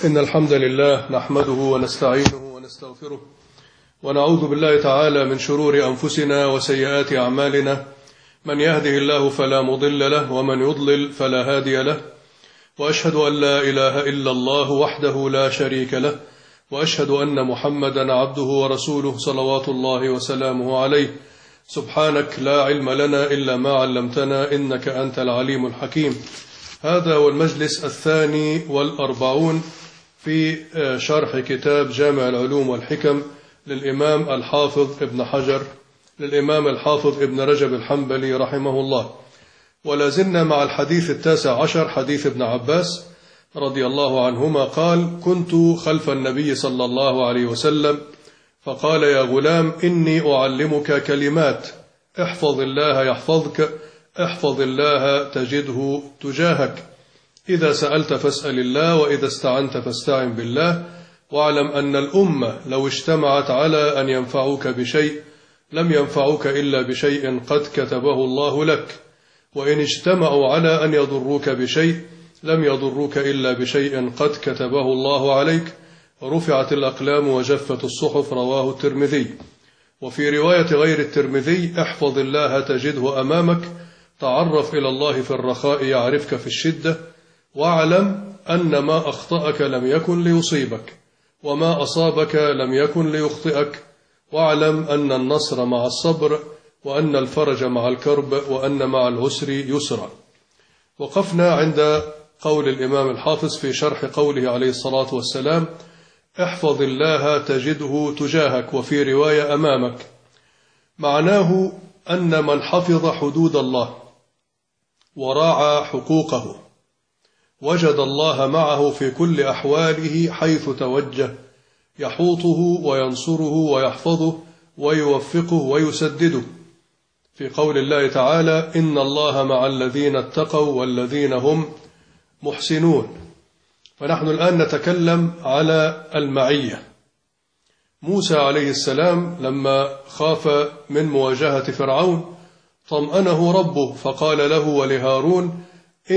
إن الحمد لله نحمده ونستعينه ونستغفره ونعوذ بالله تعالى من شرور أنفسنا وسيئات أعمالنا، من يهده الله فلا مضل له ومن يضلل فلا هادي له، وأشهد أن لا إله إلا الله وحده لا شريك له، وأشهد أن محمدا عبده ورسوله صلوات الله وسلامه عليه. سبحانك لا علم لنا إلا ما علمتنا إنك أنت العليم الحكيم. هذا هو المجلس 42 في شرح كتاب جامع العلوم والحكم للإمام الحافظ ابن رجب الحنبلي رحمه الله. ولا زلنا مع الحديث 19 حديث ابن عباس رضي الله عنهما قال: كنت خلف النبي صلى الله عليه وسلم فقال: يا غلام إني أعلمك كلمات، احفظ الله يحفظك، احفظ الله تجده تجاهك، إذا سألت فاسأل الله، وإذا استعنت فاستعن بالله، واعلم أن الأمة لو اجتمعت على أن ينفعوك بشيء لم ينفعوك إلا بشيء قد كتبه الله لك، وإن اجتمعوا على أن يضروك بشيء لم يضروك إلا بشيء قد كتبه الله عليك، رفعت الأقلام وجفت الصحف. رواه الترمذي. وفي رواية غير الترمذي: احفظ الله تجده أمامك، تعرف إلى الله في الرخاء يعرفك في الشدة، واعلم أن ما أخطأك لم يكن ليصيبك، وما أصابك لم يكن ليخطئك، واعلم أن النصر مع الصبر، وأن الفرج مع الكرب، وأن مع العسر يسرا. وقفنا عند قول الإمام الحافظ في شرح قوله عليه الصلاة والسلام: احفظ الله تجده تجاهك، وفي رواية أمامك. معناه أن من حفظ حدود الله وراعى حقوقه وجد الله معه في كل أحواله حيث توجه، يحوطه وينصره ويحفظه ويوفقه ويسدده، في قول الله تعالى: إن الله مع الذين اتقوا والذين هم محسنون. فنحن الآن نتكلم على المعية. موسى عليه السلام لما خاف من مواجهة فرعون طمأنه ربه فقال له ولهارون: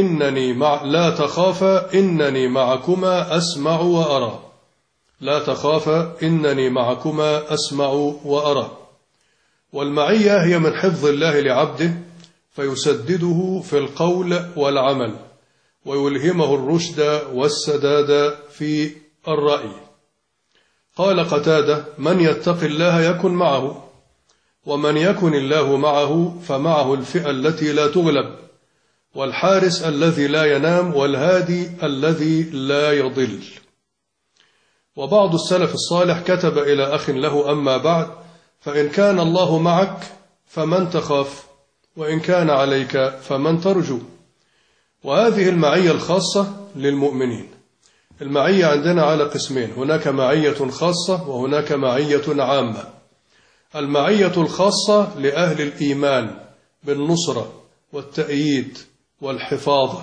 لا تخافا إنني معكما أسمع وأرى. لا تخافا إنني معكما أسمع وأرى. والمعية هي من حفظ الله لعبده فيسدده في القول والعمل، ويلهمه الرشد والسداد في الرأي. قال قتادة: من يتق الله يكن معه، ومن يكن الله معه فمعه الفئة التي لا تغلب، والحارس الذي لا ينام، والهادي الذي لا يضل. وبعض السلف الصالح كتب إلى أخ له: أما بعد، فإن كان الله معك فمن تخاف، وإن كان عليك فمن ترجو. وهذه المعية الخاصة للمؤمنين. المعية عندنا على قسمين: هناك معية خاصة وهناك معية عامة. المعية الخاصة لأهل الإيمان بالنصرة والتأييد والحفاظة.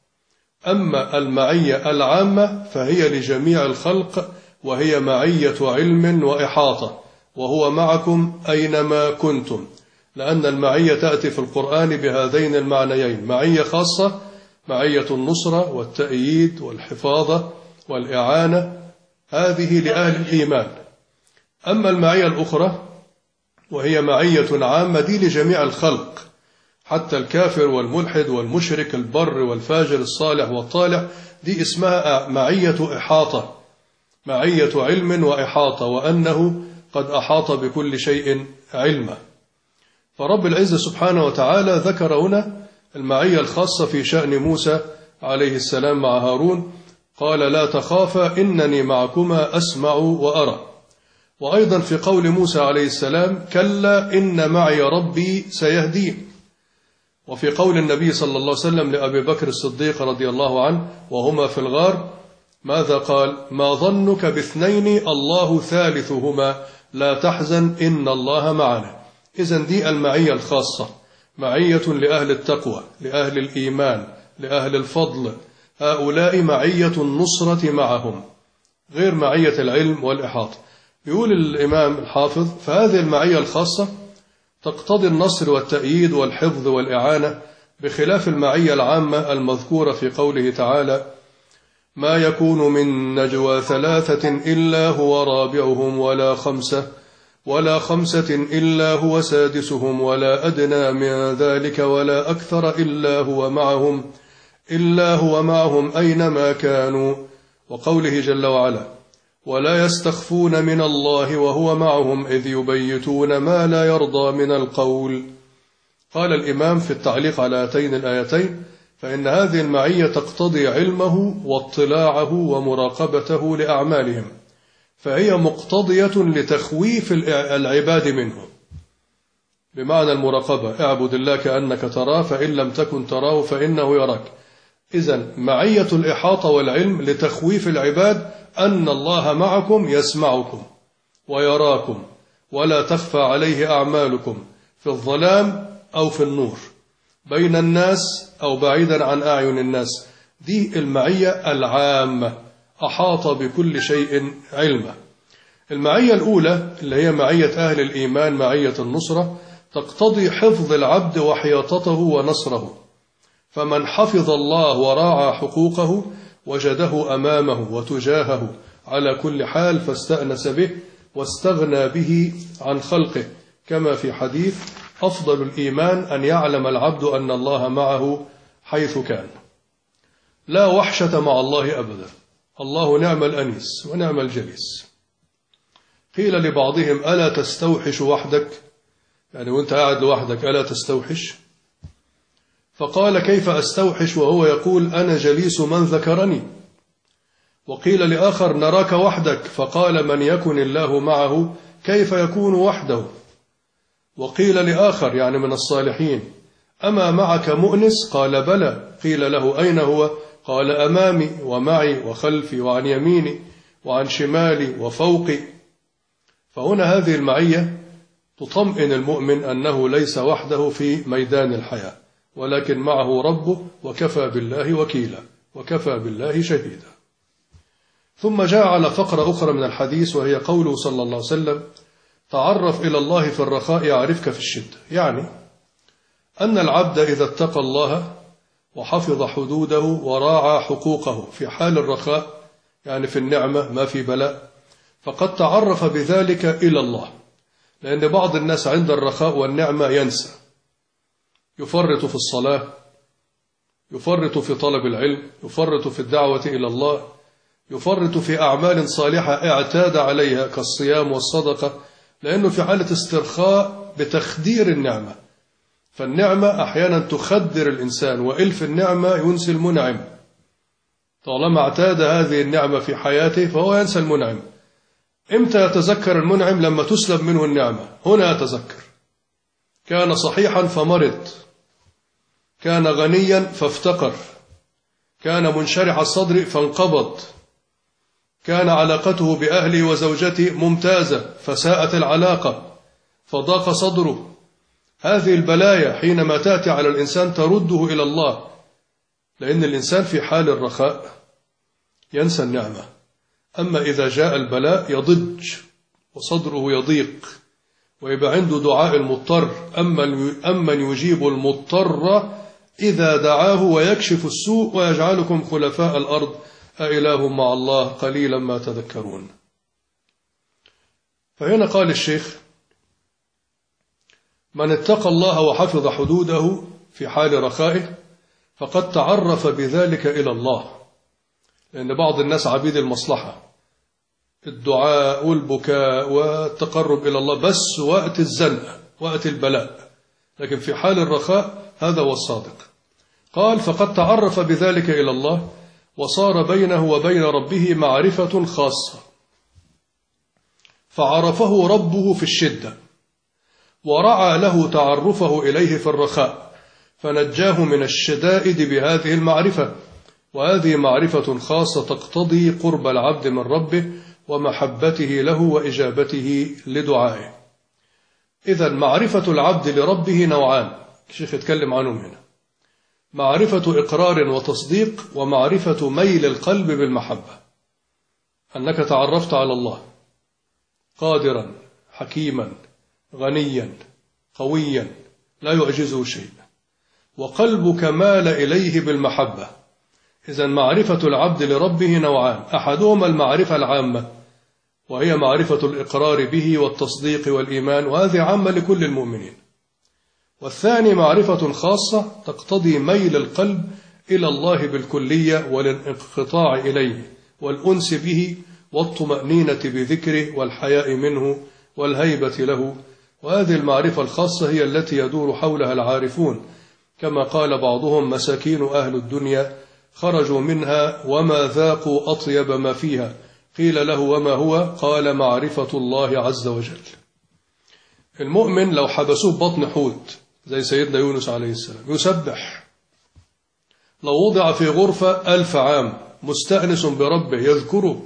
أما المعية العامة فهي لجميع الخلق، وهي معية علم وإحاطة، وهو معكم أينما كنتم، لأن المعية تأتي في القرآن بهذين المعنيين: معية خاصة معية النصرة والتأييد والحفاظة والإعانة، هذه لأهل الإيمان. أما المعية الأخرى وهي معية عامة، دي لجميع الخلق، حتى الكافر والملحد والمشرك، البر والفاجر، الصالح والطالح، دي اسمها معية إحاطة، معية علم وإحاطة، وأنه قد أحاط بكل شيء علما. فرب العزة سبحانه وتعالى ذكر هنا المعية الخاصة في شأن موسى عليه السلام مع هارون، قال: لا تخافا إنني معكما أسمع وأرى. وأيضا في قول موسى عليه السلام: كلا إن معي ربي سيهدين. وفي قول النبي صلى الله عليه وسلم لأبي بكر الصديق رضي الله عنه وهما في الغار ماذا قال؟ ما ظنك باثنين الله ثالثهما لا تحزن إن الله معنا. إذن دي المعية الخاصة، معية لأهل التقوى، لأهل الإيمان، لأهل الفضل، هؤلاء معية النصرة معهم، غير معية العلم والإحاطة. يقول الإمام الحافظ: فهذه المعية الخاصة تقتضي النصر والتأييد والحفظ والإعانة، بخلاف المعية العامة المذكورة في قوله تعالى: ما يكون من نجوى ثلاثة إلا هو رابعهم ولا خمسة إلا هو سادسهم ولا أدنى من ذلك ولا أكثر إلا هو معهم أينما كانوا. وقوله جل وعلا: ولا يستخفون من الله وهو معهم إذ يبيتون ما لا يرضى من القول. قال الإمام في التعليق على هاتين الآيتين: فإن هذه المعية تقتضي علمه واطلاعه ومراقبته لأعمالهم، فهي مقتضية لتخويف العباد منه، بمعنى المراقبة: اعبد الله كأنك تراه فإن لم تكن تراه فإنه يراك. إذن معية الإحاطة والعلم لتخويف العباد أن الله معكم يسمعكم ويراكم ولا تخفى عليه أعمالكم في الظلام أو في النور، بين الناس أو بعيدا عن أعين الناس. دي المعية العامة، أحاط بكل شيء علمه. المعية الأولى اللي هي معية أهل الإيمان، معية النصرة، تقتضي حفظ العبد وحياطته ونصره، فمن حفظ الله وراعى حقوقه وجده أمامه وتجاهه على كل حال، فاستأنس به واستغنى به عن خلقه، كما في حديث: أفضل الإيمان أن يعلم العبد أن الله معه حيث كان. لا وحشة مع الله أبدا، الله نعم الأنيس ونعم الجليس. قيل لبعضهم: ألا تستوحش وحدك؟ يعني وانت قاعد لوحدك ألا تستوحش؟ فقال: كيف أستوحش وهو يقول أنا جليس من ذكرني؟ وقيل لآخر: نراك وحدك، فقال: من يكن الله معه كيف يكون وحده؟ وقيل لآخر يعني من الصالحين: أما معك مؤنس؟ قال: بلى. قيل له: أين هو؟ قال: أمامي ومعي وخلفي وعن يميني وعن شمالي وفوقي. فهنا هذه المعية تطمئن المؤمن أنه ليس وحده في ميدان الحياة، ولكن معه ربه، وكفى بالله وكيلا وكفى بالله شهيدا. ثم جاء على فقرة أخرى من الحديث، وهي قوله صلى الله عليه وسلم: تعرف إلى الله في الرخاء يعرفك في الشدة. يعني أن العبد إذا اتقى الله وحفظ حدوده وراعى حقوقه في حال الرخاء، يعني في النعمة ما في بلاء، فقد تعرف بذلك إلى الله. لأن بعض الناس عند الرخاء والنعمة ينسى، يفرط في الصلاة، يفرط في طلب العلم، يفرط في الدعوة إلى الله، يفرط في أعمال صالحة اعتاد عليها كالصيام والصدقة، لأنه في حالة استرخاء بتخدير النعمة. فالنعمة أحيانا تخدر الإنسان، وإلف النعمة ينسي المنعم. طالما اعتاد هذه النعمة في حياته فهو ينسى المنعم. إمتى يتذكر المنعم؟ لما تسلب منه النعمة، هنا يتذكر. كان صحيحا فمرض، كان غنيا فافتقر، كان منشرح الصدر فانقبض، كان علاقته بأهله وزوجته ممتازة فساءت العلاقة فضاق صدره. هذه البلايا حينما تأتي على الإنسان ترده إلى الله، لأن الإنسان في حال الرخاء ينسى النعمة. أما إذا جاء البلاء يضج وصدره يضيق، ويبقى عنده دعاء المضطر: أمن يجيب المضطر إذا دعاه ويكشف السوء ويجعلكم خلفاء الأرض أإله مع الله قليلا ما تذكرون. فهنا قال الشيخ: من اتقى الله وحفظ حدوده في حال رخائه فقد تعرف بذلك إلى الله. لأن بعض الناس عبيد المصلحة، الدعاء والبكاء والتقرب إلى الله بس وقت الزنقة وقت البلاء، لكن في حال الرخاء هذا هو الصادق. قال: فقد تعرف بذلك إلى الله وصار بينه وبين ربه معرفة خاصة، فعرفه ربه في الشدة ورعى له تعرفه إليه في الرخاء، فنجاه من الشدائد بهذه المعرفة. وهذه معرفة خاصة تقتضي قرب العبد من ربه ومحبته له وإجابته لدعائه. إذن معرفة العبد لربه نوعان، الشيخ يتكلم عنهم هنا: معرفة إقرار وتصديق، ومعرفة ميل القلب بالمحبة. أنك تعرفت على الله قادرا حكيما غنيا قويا لا يعجزه شيء، وقلبك مال إليه بالمحبة. إذن معرفة العبد لربه نوعان، أحدهما المعرفة العامة وهي معرفة الإقرار به والتصديق والإيمان، وهذه عامة لكل المؤمنين. والثاني معرفة خاصة تقتضي ميل القلب إلى الله بالكلية والانقطاع إليه والأنس به والطمأنينة بذكره والحياء منه والهيبة له. وهذه المعرفة الخاصة هي التي يدور حولها العارفون، كما قال بعضهم: مساكين أهل الدنيا خرجوا منها وما ذاقوا أطيب ما فيها، قيل له: وما هو؟ قال: معرفة الله عز وجل. المؤمن لو حبسوه ببطن حوت زي سيدنا يونس عليه السلام يسبح، لو وضع في غرفة 1000 عام مستأنس بربه يذكره،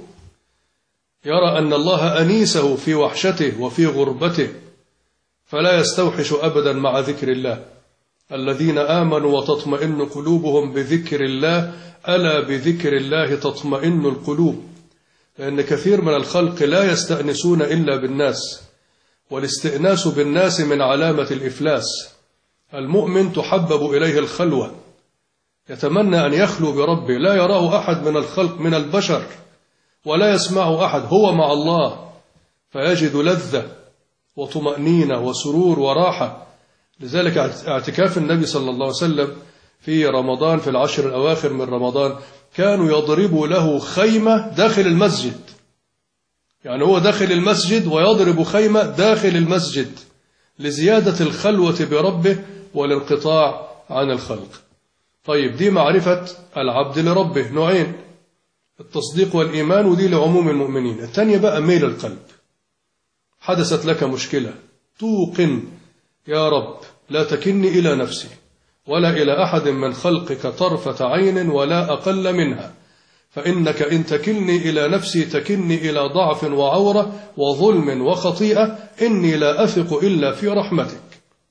يرى أن الله أنيسه في وحشته وفي غربته، فلا يستوحش أبدا مع ذكر الله. الذين آمنوا وتطمئن قلوبهم بذكر الله، ألا بذكر الله تطمئن القلوب. لأن كثير من الخلق لا يستأنسون إلا بالناس، والاستئناس بالناس من علامة الإفلاس. المؤمن تحبب إليه الخلوة، يتمنى أن يخلو بربه، لا يراه أحد من الخلق من البشر ولا يسمعه أحد، هو مع الله، فيجد لذة وطمأنينة وسرور وراحة. لذلك اعتكاف النبي صلى الله عليه وسلم في رمضان في العشر الأواخر من رمضان كانوا يضربوا له خيمة داخل المسجد، يعني هو داخل المسجد ويضرب خيمة داخل المسجد لزيادة الخلوة بربه والانقطاع عن الخلق. طيب، دي معرفة العبد لربه نوعين، التصديق والإيمان، ودي لعموم المؤمنين. الثانية بقى ميل القلب. حدثت لك مشكلة، توقن: يا رب لا تكلني إلى نفسي ولا إلى أحد من خلقك طرفة عين ولا أقل منها، فإنك إن تكلني إلى نفسي تكلني إلى ضعف وعورة وظلم وخطيئة، إني لا أثق إلا في رحمتك.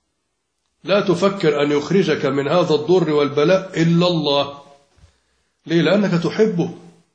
لا تفكر أن يخرجك من هذا الضر والبلاء إلا الله. ليه؟ لأنك تحبه،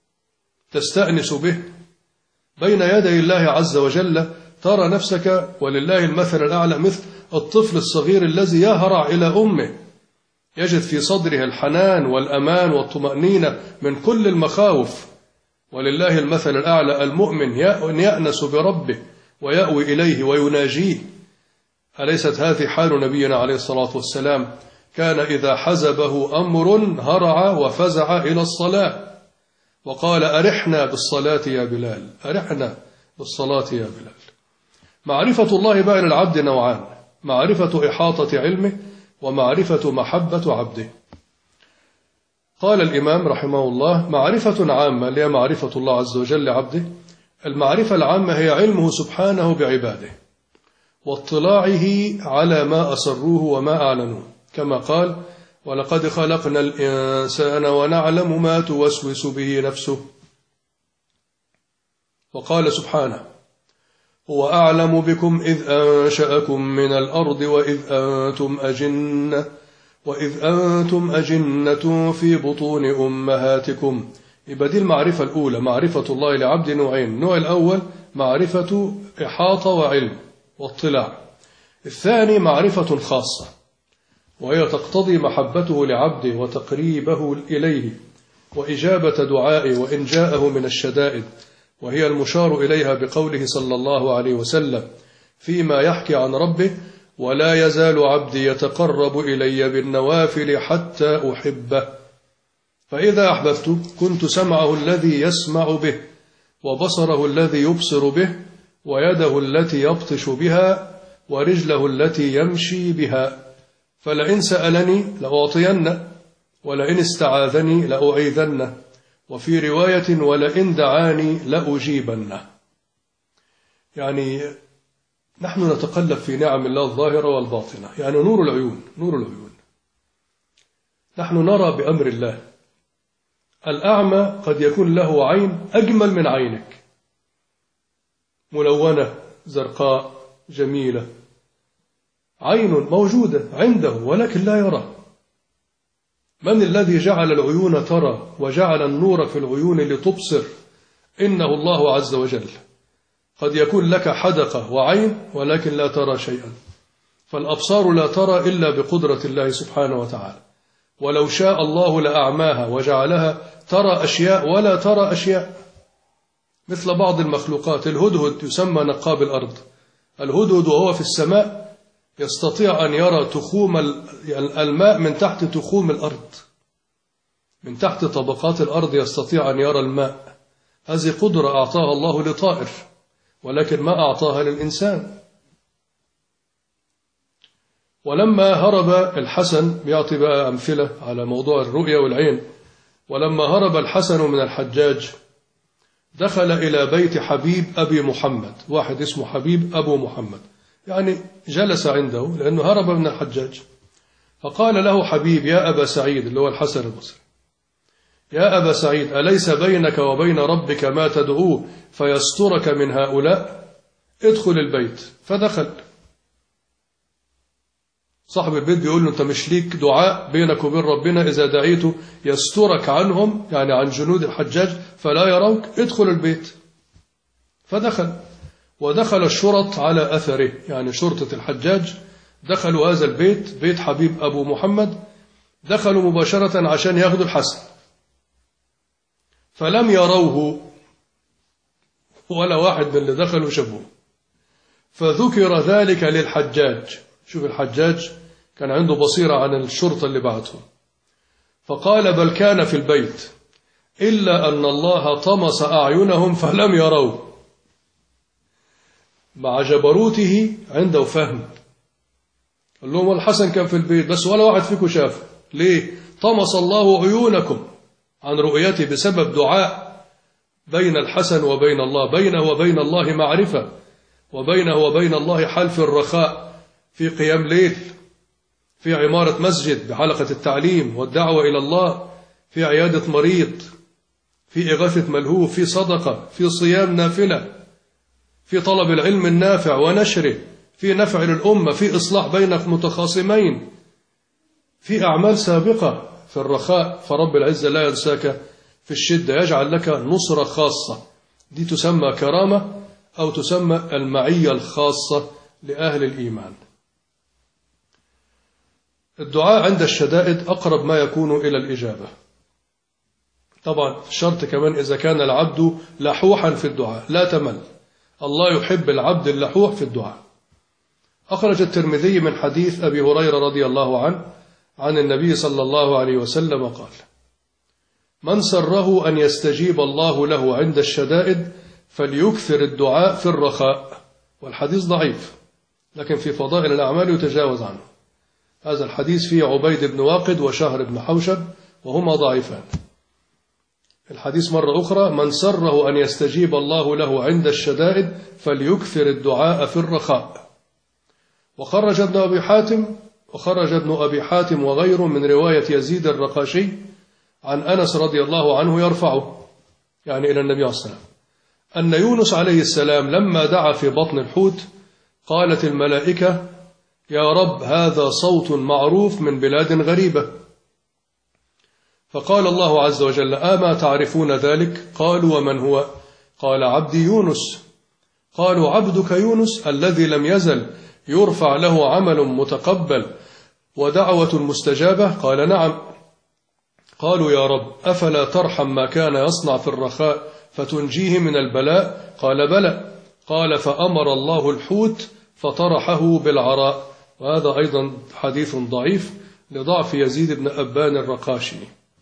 تستأنس به. بين يدي الله عز وجل ترى نفسك ولله المثل الأعلى مثل الطفل الصغير الذي يهرع إلى أمه، يجد في صدره الحنان والأمان والطمأنينة من كل المخاوف. ولله المثل الأعلى المؤمن يأنس بربه ويأوي إليه ويناجيه. أليست هذه حال نبينا عليه الصلاة والسلام؟ كان إذا حزبه أمر هرع وفزع إلى الصلاة وقال: أرحنا بالصلاة يا بلال، أرحنا بالصلاة يا بلال. معرفة الله بقى للعبد نوعان: معرفة إحاطة علمه ومعرفة محبة عبده. قال الإمام رحمه الله: معرفة عامة اللي هي معرفة الله عز وجل لعبده. المعرفة العامة هي علمه سبحانه بعباده واطلاعه على ما أسروه وما أعلنوه، كما قال: ولقد خلقنا الإنسان ونعلم ما توسوس به نفسه. وقال سبحانه: هو أعلم بكم إذ أنشأكم من الأرض وإذ أنتم أجنة في بطون أمهاتكم. يبقى دي المعرفة الأولى، معرفة الله لعبد نوعين: النوع الأول معرفة إحاطة وعلم واطلاع، الثاني معرفة خاصة وهي تقتضي محبته لعبده وتقريبه إليه وإجابة دعائه وإن جاءه من الشدائد، وهي المشار إليها بقوله صلى الله عليه وسلم فيما يحكي عن ربه: ولا يزال عبدي يتقرب إلي بالنوافل حتى أحبه، فإذا أحببته كنت سمعه الذي يسمع به وبصره الذي يبصر به ويده التي يبطش بها ورجله التي يمشي بها، فلئن سألني لأعطينه ولئن استعاذني لأعيذنه، وفي رواية ولئن دعاني لأجيبنه. يعني نحن نتقلب في نعم الله الظاهرة والباطنة، يعني نور العيون، نور العيون. نحن نرى بأمر الله. الأعمى قد يكون له عين أجمل من عينك، ملونة زرقاء جميلة، عين موجودة عنده ولكن لا يرى. من الذي جعل العيون ترى وجعل النور في العيون لتبصر؟ إنه الله عز وجل. قد يكون لك حدقة وعين ولكن لا ترى شيئا، فالأبصار لا ترى إلا بقدرة الله سبحانه وتعالى. ولو شاء الله لأعماها وجعلها ترى أشياء ولا ترى أشياء، مثل بعض المخلوقات. الهدهد يسمى نقاب الأرض. الهدهد وهو في السماء يستطيع أن يرى تخوم الماء من تحت تخوم الأرض، من تحت طبقات الأرض يستطيع أن يرى الماء. هذه قدرة أعطاها الله لطائر، ولكن ما أعطاها للإنسان. ولما هرب الحسن، بيعطي بقى أمثلة على موضوع الرؤية والعين، ولما هرب الحسن من الحجاج دخل إلى بيت حبيب أبي محمد، واحد اسمه حبيب أبو محمد، يعني جلس عنده لأنه هرب من الحجاج. فقال له حبيب: يا أبا سعيد، اللي هو الحسن البصري، يا أبا سعيد، أليس بينك وبين ربك ما تدعوه فيسترك من هؤلاء؟ ادخل البيت. فدخل. صاحب البيت بيقول له: أنت مش ليك دعاء بينك وبين ربنا إذا دعيته يسترك عنهم، يعني عن جنود الحجاج فلا يروك؟ ادخل البيت. فدخل، ودخل الشرط على أثره، يعني شرطة الحجاج دخلوا هذا البيت، بيت حبيب أبو محمد، دخلوا مباشرة عشان ياخدوا الحسن، فلم يروه ولا واحد من اللي دخلوا شافوه. فذكر ذلك للحجاج. شوف الحجاج كان عنده بصيرة عن الشرطة اللي بعته. فقال: بل كان في البيت، إلا أن الله طمس أعينهم فلم يروه. مع جبروته عنده فهم. قال لهم: الحسن كان في البيت بس ولا واحد فيكم شافه. ليه؟ طمس الله عيونكم عن رؤيته بسبب دعاء. بين الحسن وبين الله، بينه وبين الله معرفة، وبينه وبين الله حال في الرخاء، في قيام ليل، في عمارة مسجد بحلقة التعليم والدعوة إلى الله، في عيادة مريض، في إغاثة ملهوف، في صدقة، في صيام نافلة، في طلب العلم النافع ونشره، في نفع للأمة، في إصلاح بين متخاصمين، في أعمال سابقة في الرخاء. فرب العزة لا ينساك في الشدة، يجعل لك نصرة خاصة. دي تسمى كرامة، أو تسمى المعية الخاصة لأهل الإيمان. الدعاء عند الشدائد أقرب ما يكون إلى الإجابة. طبعا الشرط كمان إذا كان العبد لحوحا في الدعاء، لا تمل. الله يحب العبد اللحوح في الدعاء. أخرج الترمذي من حديث أبي هريرة رضي الله عنه عن النبي صلى الله عليه وسلم قال: من سره أن يستجيب الله له عند الشدائد فليكثر الدعاء في الرخاء. والحديث ضعيف، لكن في فضائل الأعمال يتجاوز عنه. هذا الحديث فيه عبيد بن واقد وشهر بن حوشب، وهما ضعيفان. الحديث مرة أخرى: من سره أن يستجيب الله له عند الشدائد فليكثر الدعاء في الرخاء. وخرج ابن أبي حاتم وغيره من رواية يزيد الرقاشي عن أنس رضي الله عنه يرفعه، يعني إلى النبي عليه الصلاة والسلام، أن يونس عليه السلام لما دعا في بطن الحوت قالت الملائكة: يا رب، هذا صوت معروف من بلاد غريبة. فقال الله عز وجل: أما تعرفون ذلك؟ قالوا: ومن هو؟ قال: عبدي يونس. قالوا: عبدك يونس الذي لم يزل يرفع له عمل متقبل ودعوة مستجابة؟ قال: نعم. قالوا: يا رب، أفلا ترحم ما كان يصنع في الرخاء فتنجيه من البلاء؟ قال: بلى. قال: فأمر الله الحوت فطرحه بالعراء. وهذا أيضا حديث ضعيف لضعف يزيد بن أبان الرقاشي.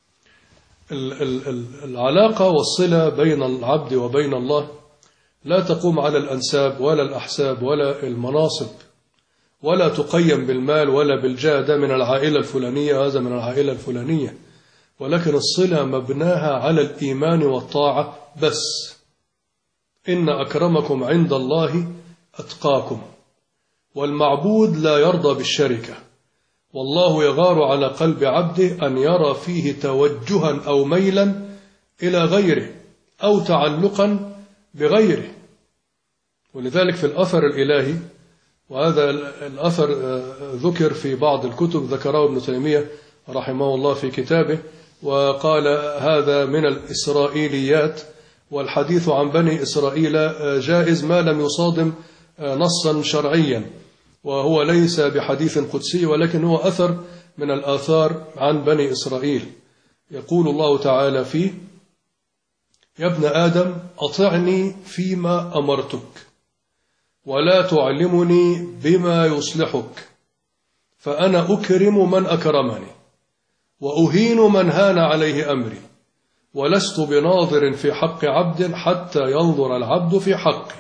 العلاقة والصلة بين العبد وبين الله لا تقوم على الأنساب ولا الأحساب ولا المناصب، ولا تقيم بالمال ولا بالجاه، ده من العائلة الفلانية، هذا من العائلة الفلانية، ولكن الصلة مبناها على الإيمان والطاعة بس. إن أكرمكم عند الله أتقاكم. والمعبود لا يرضى بالشركة، والله يغار على قلب عبده أن يرى فيه توجها أو ميلا إلى غيره أو تعلقا بغيره. ولذلك في الأثر الإلهي، وهذا الأثر ذكر في بعض الكتب، ذكره ابن تيمية رحمه الله في كتابه، وقال هذا من الإسرائيليات، والحديث عن بني إسرائيل جائز ما لم يصادم نصا شرعيا، وهو ليس بحديث قدسي، ولكن هو أثر من الآثار عن بني إسرائيل. يقول الله تعالى فيه: يا ابن آدم أطعني فيما أمرتك ولا تعلمني بما يصلحك، فأنا أكرم من أكرمني وأهين من هان عليه أمري، ولست بناظر في حق عبد حتى ينظر العبد في حقه.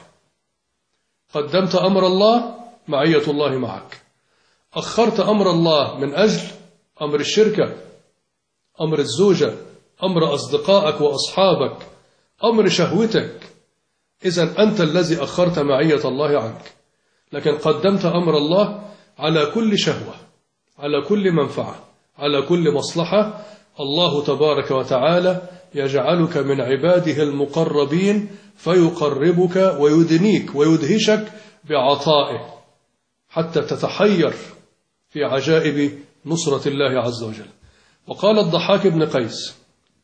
قدمت أمر الله، معية الله معك. أخرت أمر الله من أجل أمر الشركة، أمر الزوجة، أمر أصدقائك وأصحابك، أمر شهوتك، إذن أنت الذي أخرت معية الله عنك. لكن قدمت أمر الله على كل شهوة، على كل منفعة، على كل مصلحة. الله تبارك وتعالى يجعلك من عباده المقربين، فيقربك ويدنيك ويدهشك بعطائه حتى تتحير في عجائب نصرة الله عز وجل. وقال الضحاك بن قيس: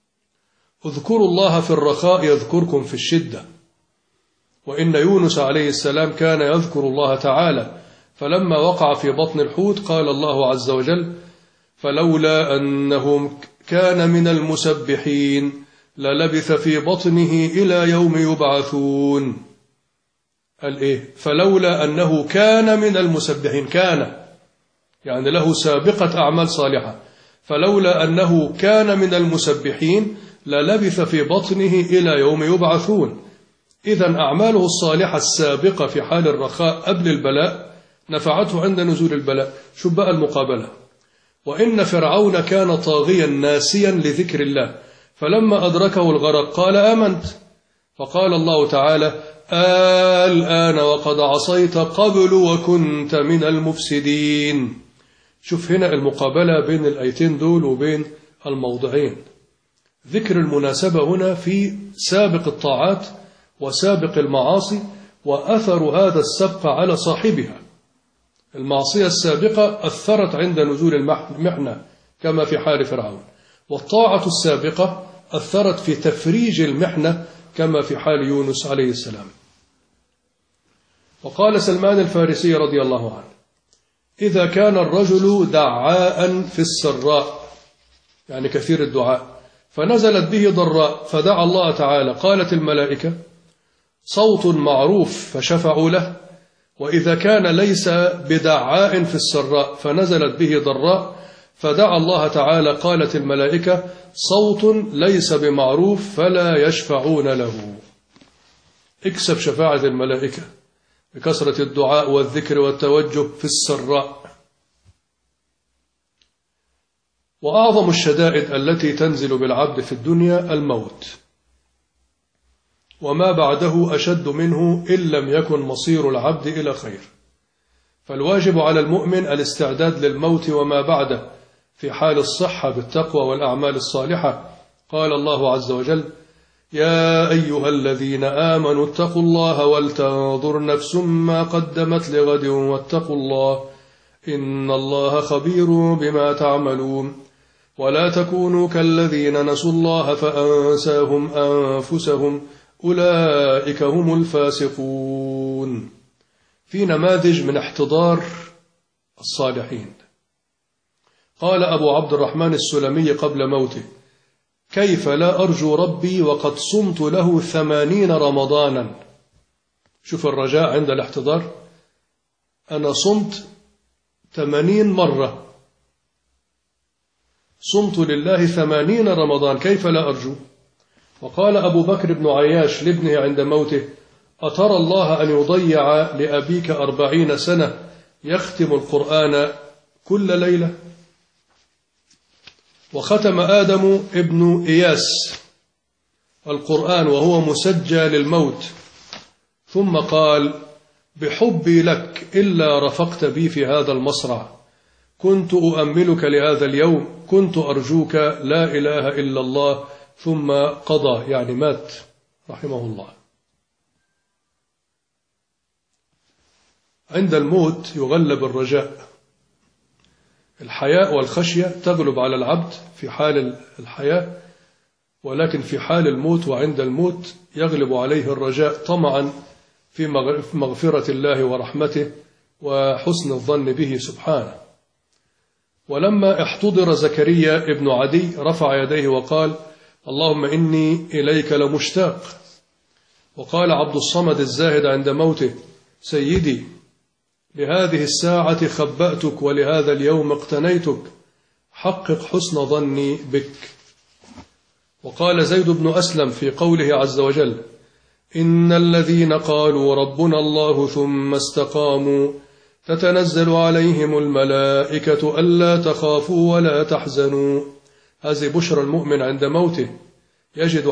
اذكروا الله في الرخاء يذكركم في الشدة. وإن يونس عليه السلام كان يذكر الله تعالى، فلما وقع في بطن الحوت قال الله عز وجل: فلولا أنه كان من المسبحين للبث في بطنه إلى يوم يبعثون. قال إيه؟ فلولا أنه كان من المسبحين، كان يعني له سابقة أعمال صالحة، فلولا أنه كان من المسبحين للبث في بطنه إلى يوم يبعثون. إذن أعماله الصالحة السابقة في حال الرخاء قبل البلاء نفعته عند نزول البلاء. شو بقى المقابلة؟ وإن فرعون كان طاغيا ناسيا لذكر الله، فلما أدركه الغرق قال آمنت. فقال الله تعالى: الآن وقد عصيت قبل وكنت من المفسدين. شوف هنا المقابلة بين الآيتين دول وبين الموضعين. ذكر المناسبة هنا في سابق الطاعات وسابق المعاصي، وأثر هذا السبق على صاحبها. المعصية السابقة أثرت عند نزول المحنة كما في حال فرعون، والطاعة السابقة أثرت في تفريج المحنة كما في حال يونس عليه السلام. وقال سلمان الفارسي رضي الله عنه: إذا كان الرجل دعاء في السراء، يعني كثير الدعاء، فنزلت به ضراء فدعا الله تعالى، قالت الملائكة: صوت معروف فشفعوا له. وإذا كان ليس بدعاء في السراء فنزلت به ضراء فدعا الله تعالى، قالت الملائكة: صوت ليس بمعروف فلا يشفعون له. اكسب شفاعة الملائكة بكثرة الدعاء والذكر والتوجه في السراء. وأعظم الشدائد التي تنزل بالعبد في الدنيا الموت، وما بعده أشد منه إن لم يكن مصير العبد إلى خير. فالواجب على المؤمن الاستعداد للموت وما بعده في حال الصحة بالتقوى والأعمال الصالحة. قال الله عز وجل: يا أيها الذين آمنوا اتقوا الله ولتنظر نفس ما قدمت لغد واتقوا الله إن الله خبير بما تعملون ولا تكونوا كالذين نسوا الله فأنساهم أنفسهم أولئك هم الفاسقون. في نماذج من احتضار الصالحين. قال أبو عبد الرحمن السلمي قبل موته: كيف لا أرجو ربي وقد صمت له 80 رمضانا. شوف الرجاء عند الاحتضار، أنا صمت 80 مرة، صمت لله 80 رمضان، كيف لا أرجو؟ وقال أبو بكر بن عياش لابنه عند موته: أترى الله أن يضيع لأبيك 40 سنة يختم القرآن كل ليلة؟ وختم آدم ابن إياس القرآن وهو مسجى للموت، ثم قال: بحبي لك إلا رفقت بي في هذا المصرع، كنت أؤملك لهذا اليوم، كنت أرجوك لا إله إلا الله، ثم قضى، يعني مات رحمه الله. عند الموت يغلب الرجاء، الحياء والخشية تغلب على العبد في حال الحياة، ولكن في حال الموت وعند الموت يغلب عليه الرجاء طمعا في مغفرة الله ورحمته وحسن الظن به سبحانه. ولما احتضر زكريا ابن عدي رفع يديه وقال: اللهم إني إليك لمشتاق. وقال عبد الصمد الزاهد عند موته: سيدي، لهذه الساعة خبأتك ولهذا اليوم اقتنيتك، حقق حسن ظني بك. وقال زيد بن أسلم في قوله عز وجل: إن الذين قالوا ربنا الله ثم استقاموا تتنزل عليهم الملائكة ألا تخافوا ولا تحزنوا. هذه بشرى المؤمن عند موته، يجد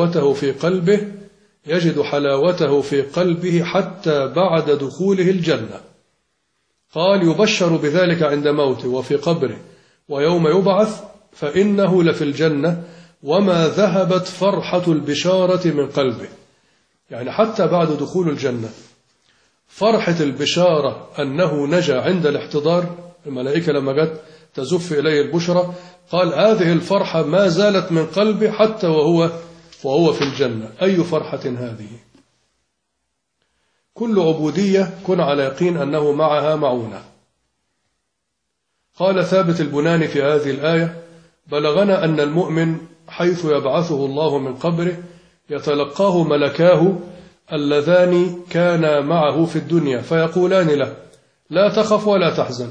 حلاوته في قلبه حتى بعد دخوله الجنة. قال: يبشر بذلك عند موته وفي قبره ويوم يبعث، فإنه لفي الجنة وما ذهبت فرحة البشارة من قلبه. يعني حتى بعد دخول الجنة فرحة البشارة أنه نجا عند الاحتضار، الملائكة لما جت تزف إليه البشرى، قال: هذه الفرحة ما زالت من قلبه حتى وهو في الجنة. أي فرحة هذه! كل عبودية كن على يقين أنه معها معونة. قال ثابت البناني في هذه الآية: بلغنا أن المؤمن حيث يبعثه الله من قبره يتلقاه ملكاه اللذان كانا معه في الدنيا فيقولان له: لا تخف ولا تحزن،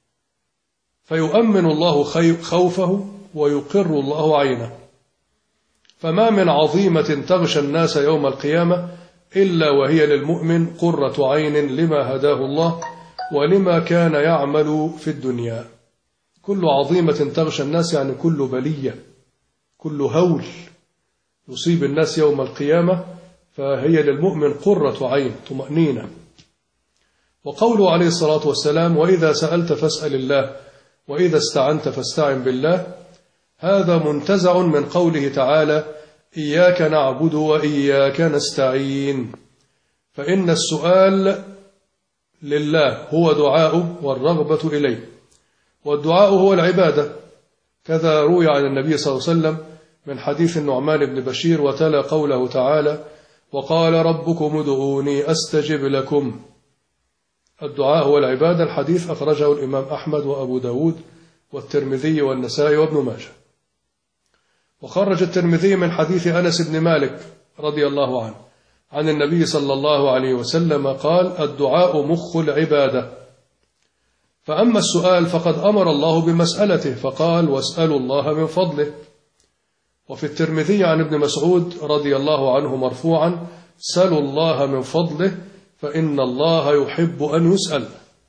فيؤمن الله خوفه ويقر الله عينه. فما من عظيمة تغشى الناس يوم القيامة إلا وهي للمؤمن قرة عين لما هداه الله ولما كان يعمل في الدنيا. كل عظيمة تغشى الناس يعني كل بلية، كل هول يصيب الناس يوم القيامة فهي للمؤمن قرة عين، طمأنينة. وقوله عليه الصلاة والسلام: وإذا سألت فاسأل الله وإذا استعنت فاستعن بالله، هذا منتزع من قوله تعالى: إياك نعبد وإياك نستعين. فإن السؤال لله هو دعاء والرغبة إليه، والدعاء هو العبادة. كذا روي عن النبي صلى الله عليه وسلم من حديث النعمان بن بشير وتلا قوله تعالى: وقال ربكم ادعوني أستجب لكم. الدعاء هو العبادة. الحديث أخرجه الإمام أحمد وأبو داود والترمذي والنسائي وابن ماجه. وخرج الترمذي من حديث أنس بن مالك رضي الله عنه عن النبي صلى الله عليه وسلم قال: الدعاء مخ العبادة. فأما السؤال فقد أمر الله بمسألته فقال: واسألوا الله من فضله. وفي الترمذي عن ابن مسعود رضي الله عنه مرفوعا: سلوا الله من فضله فإن الله يحب أن يسأل.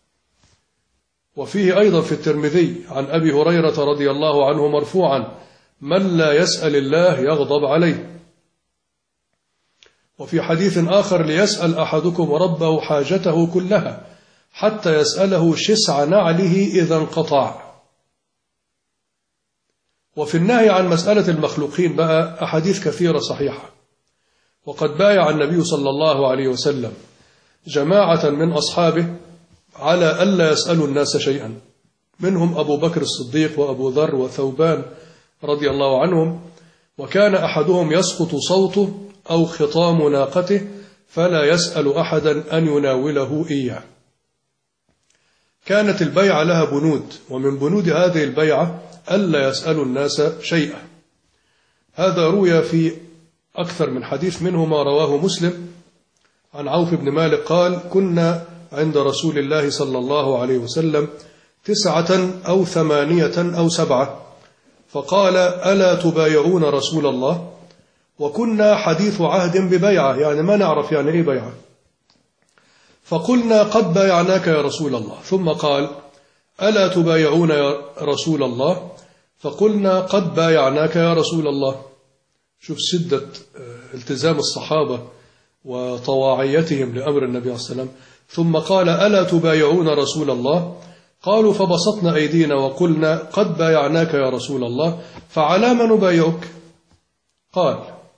وفيه أيضا في الترمذي عن أبي هريرة رضي الله عنه مرفوعا: من لا يسأل الله يغضب عليه. وفي حديث آخر: ليسأل أحدكم ربه حاجته كلها حتى يسأله شسع نعله إذا انقطع. وفي النهي عن مسألة المخلوقين بقى أحاديث كثيرة صحيحة. وقد بايع النبي صلى الله عليه وسلم جماعة من أصحابه على ألا يسألوا الناس شيئا، منهم أبو بكر الصديق وأبو ذر وثوبان رضي الله عنهم. وكان أحدهم يسقط صوته أو خطام ناقته فلا يسأل أحدا أن يناوله إياه. كانت البيعة لها بنود، ومن بنود هذه البيعة ألا يسألوا الناس شيئا. هذا روي في أكثر من حديث، منه ما رواه مسلم عن عوف بن مالك قال: كنا عند رسول الله صلى الله عليه وسلم 9 أو 8 أو 7، فقال: ألا تبايعون رسول الله؟ وكنا حديث عهد ببيعة، يعني ما نعرف يعني إيه بيعة. فقلنا: قد بايعناك يا رسول الله. ثم قال: ألا تبايعون يا رسول الله؟ فقلنا: قد بايعناك يا رسول الله. شوف شدة التزام الصحابة وطواعيتهم لأمر النبي صلى الله عليه وسلم. ثم قال: ألا تبايعون رسول الله؟ قالوا: فبسطنا أيدينا وقلنا: قد بايعناك يا رسول الله، فعلى ما نبايعك؟ قال: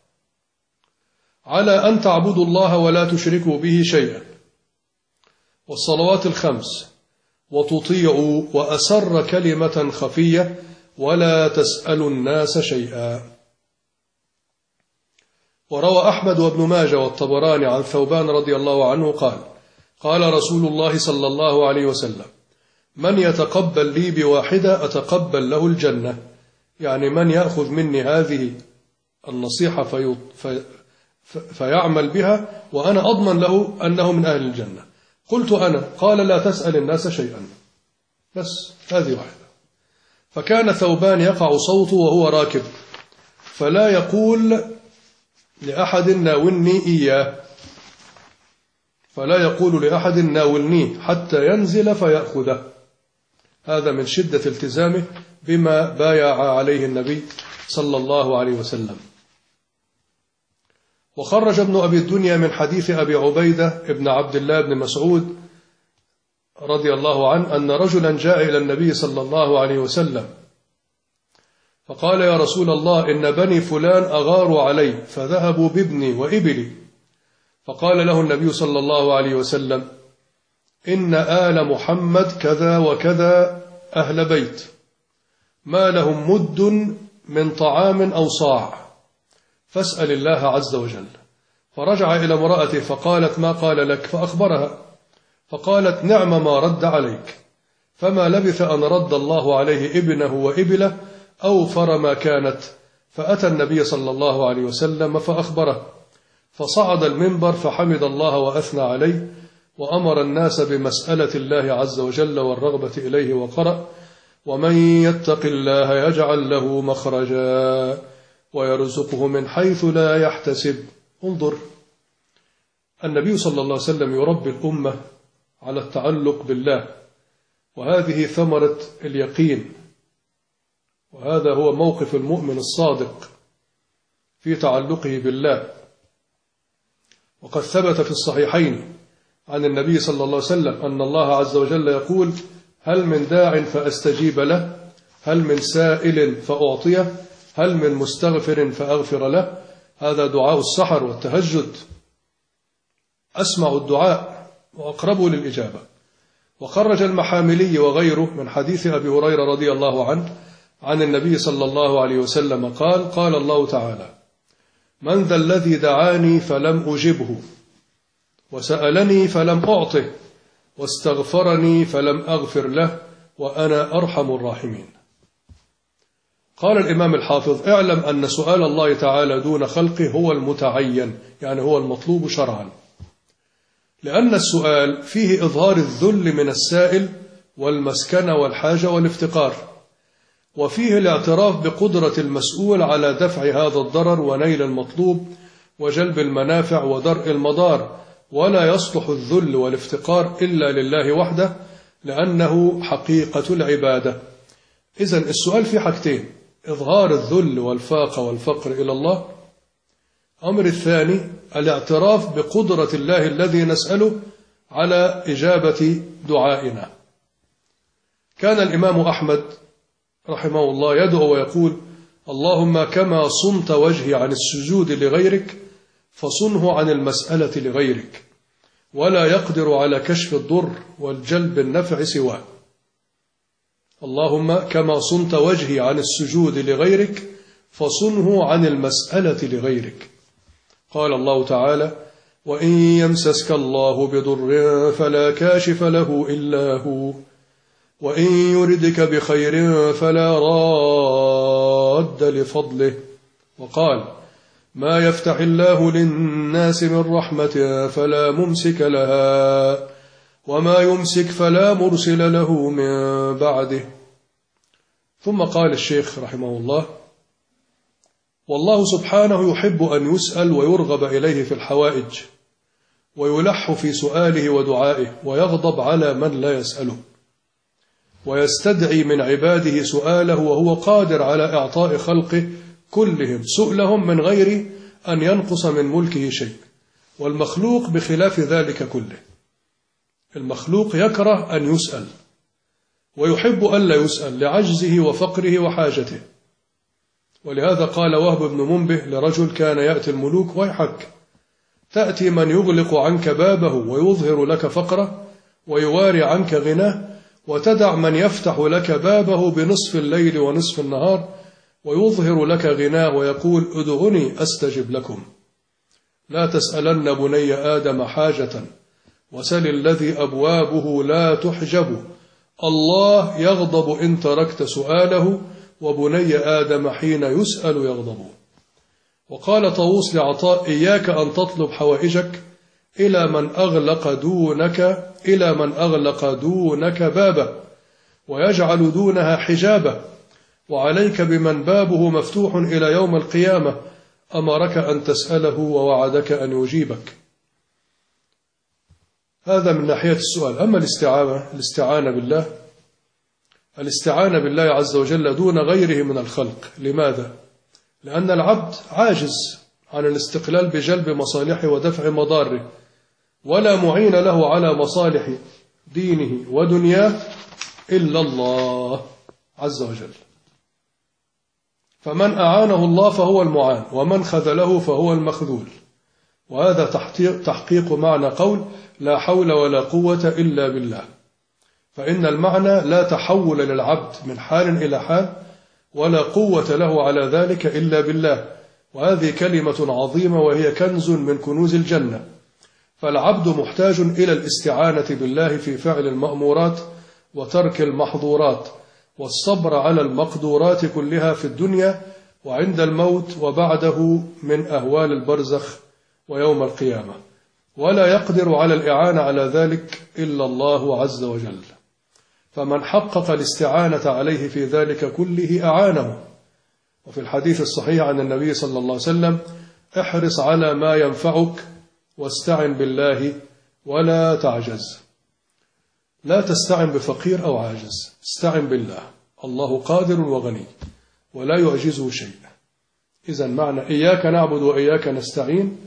على أن تعبدوا الله ولا تشركوا به شيئا، والصلوات الخمس، وتطيعوا، وأسر كلمة خفية، ولا تسألوا الناس شيئا. وروى أحمد وابن ماجه والطبراني عن ثوبان رضي الله عنه قال: قال رسول الله صلى الله عليه وسلم: من يتقبل لي بواحدة أتقبل له الجنة، يعني من يأخذ مني هذه النصيحة فيعمل بها وأنا أضمن له أنه من أهل الجنة. قلت أنا، قال لا تسأل الناس شيئا، بس هذه واحدة. فكان ثوبان يقع صوته وهو راكب، فلا يقول لأحد ناولني إياه، فلا يقول لأحد ناولني حتى ينزل فيأخذه. هذا من شدة التزامه بما بايع عليه النبي صلى الله عليه وسلم. وخرج ابن أبي الدنيا من حديث أبي عبيدة ابن عبد الله بن مسعود رضي الله عنه أن رجلا جاء إلى النبي صلى الله عليه وسلم فقال يا رسول الله إن بني فلان أغاروا علي فذهبوا بابني وإبلي. فقال له النبي صلى الله عليه وسلم إن آل محمد كذا وكذا أهل بيت ما لهم مد من طعام أو صاع، فاسأل الله عز وجل. فرجع إلى امرأته فقالت ما قال لك، فأخبرها فقالت نعم ما رد عليك. فما لبث أن رد الله عليه ابنه وإبله أوفر ما كانت. فأتى النبي صلى الله عليه وسلم فأخبره، فصعد المنبر فحمد الله وأثنى عليه وأمر الناس بمسألة الله عز وجل والرغبة إليه، وقرأ ومن يتق الله يجعل له مخرجا ويرزقه من حيث لا يحتسب. انظر، النبي صلى الله عليه وسلم يربي الأمة على التعلق بالله، وهذه ثمرة اليقين، وهذا هو موقف المؤمن الصادق في تعلقه بالله. وقد ثبت في الصحيحين عن النبي صلى الله عليه وسلم أن الله عز وجل يقول هل من داع فأستجيب له، هل من سائل فأعطيه، هل من مستغفر فأغفر له. هذا دعاء السحر والتهجد، أسمع الدعاء وأقربه للإجابة. وخرج المحاملي وغيره من حديث أبي هريرة رضي الله عنه عن النبي صلى الله عليه وسلم قال قال الله تعالى من ذا الذي دعاني فلم أجبه وسألني فلم أعطه واستغفرني فلم أغفر له وأنا أرحم الراحمين. قال الإمام الحافظ اعلم أن سؤال الله تعالى دون خلقه هو المتعين، يعني هو المطلوب شرعا، لأن السؤال فيه إظهار الذل من السائل والمسكنة والحاجة والافتقار، وفيه الاعتراف بقدرة المسؤول على دفع هذا الضرر ونيل المطلوب وجلب المنافع ودرء المضار، ولا يصلح الذل والافتقار إلا لله وحده لأنه حقيقة العبادة. إذن السؤال في حاجتين: إظهار الذل والفاقة والفقر إلى الله. أمر الثاني الاعتراف بقدرة الله الذي نسأله على إجابة دعائنا. كان الإمام أحمد رحمه الله يدعو ويقول اللهم كما صنت وجهي عن السجود لغيرك فصنه عن المسألة لغيرك، ولا يقدر على كشف الضر والجلب النفع سواه. اللهم كما صنت وجهي عن السجود لغيرك فصنه عن المسألة لغيرك. قال الله تعالى وإن يمسسك الله بضر فلا كاشف له إلا هو وإن يردك بخير فلا راد لفضله. وقال ما يفتح الله للناس من رحمة فلا ممسك لها وما يمسك فلا مرسل له من بعده. ثم قال الشيخ رحمه الله والله سبحانه يحب أن يسأل ويرغب إليه في الحوائج، ويلح في سؤاله ودعائه، ويغضب على من لا يسأله، ويستدعي من عباده سؤاله، وهو قادر على إعطاء خلقه كلهم سؤلهم من غير أن ينقص من ملكه شيء. والمخلوق بخلاف ذلك كله، المخلوق يكره أن يسأل ويحب أن لا يسأل لعجزه وفقره وحاجته. ولهذا قال وهب بن منبه لرجل كان يأتي الملوك ويحك تأتي من يغلق عنك بابه ويظهر لك فقره ويواري عنك غناه، وتدع من يفتح لك بابه بنصف الليل ونصف النهار ويظهر لك غناه ويقول ادعوني أستجب لكم. لا تسألن بني آدم حاجة وسل الذي أبوابه لا تحجب الله يغضب إن تركت سؤاله، وبني آدم حين يسأل يغضب. وقال طاووس لعطاء: إياك أن تطلب حوائجك إلى من أغلق دونك بابه ويجعل دونها حجابه، وعليك بمن بابه مفتوح إلى يوم القيامة، أمرك أن تسأله ووعدك أن يجيبك. هذا من ناحية السؤال. أما الاستعانة بالله عز وجل دون غيره من الخلق. لماذا؟ لأن العبد عاجز عن الاستقلال بجلب مصالحه ودفع مضاره، ولا معين له على مصالح دينه ودنياه إلا الله عز وجل. فمن أعانه الله فهو المعان، ومن خذله فهو المخذول. وهذا تحقيق معنى قول لا حول ولا قوة إلا بالله. فإن المعنى لا تحول للعبد من حال إلى حال، ولا قوة له على ذلك إلا بالله. وهذه كلمة عظيمة، وهي كنز من كنوز الجنة. فالعبد محتاج إلى الاستعانة بالله في فعل المأمورات وترك المحظورات، والصبر على المقدورات كلها في الدنيا وعند الموت وبعده من أهوال البرزخ ويوم القيامة. ولا يقدر على الإعانة على ذلك إلا الله عز وجل. فمن حقق الاستعانة عليه في ذلك كله أعانه. وفي الحديث الصحيح عن النبي صلى الله عليه وسلم: احرص على ما ينفعك واستعن بالله ولا تعجز. لا تستعن بفقير أو عاجز، استعن بالله. الله قادر وغني ولا يعجزه شيء. إذن معنى إياك نعبد وإياك نستعين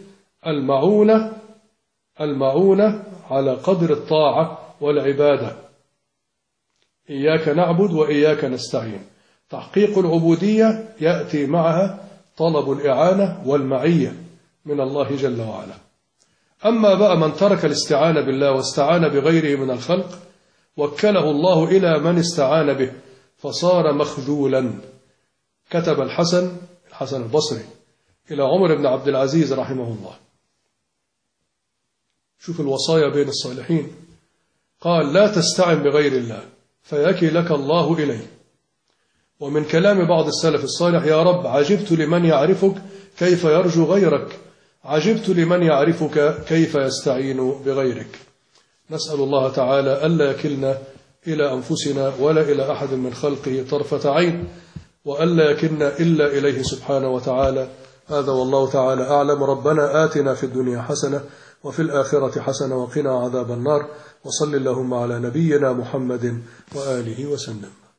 المعونة على قدر الطاعة والعبادة. إياك نعبد وإياك نستعين. تحقيق العبودية يأتي معها طلب الإعانة والمعية من الله جل وعلا. أما بقى من ترك الاستعانة بالله واستعان بغيره من الخلق، وكله الله إلى من استعان به فصار مخذولا. كتب الحسن البصري إلى عمر بن عبد العزيز رحمه الله. شوف الوصايا بين الصالحين. قال: لا تستعن بغير الله فيكلك الله إليه. ومن كلام بعض السلف الصالح: يا رب عجبت لمن يعرفك كيف يرجو غيرك، عجبت لمن يعرفك كيف يستعين بغيرك. نسأل الله تعالى ألا يكلنا إلى أنفسنا ولا إلى أحد من خلقه طرفة عين، وألا يكلنا إلا إليه سبحانه وتعالى. هذا والله تعالى أعلم. ربنا آتنا في الدنيا حسنة وفي الآخرة حسنة وقنا عذاب النار. وصل اللهم على نبينا محمد وآله وسلم.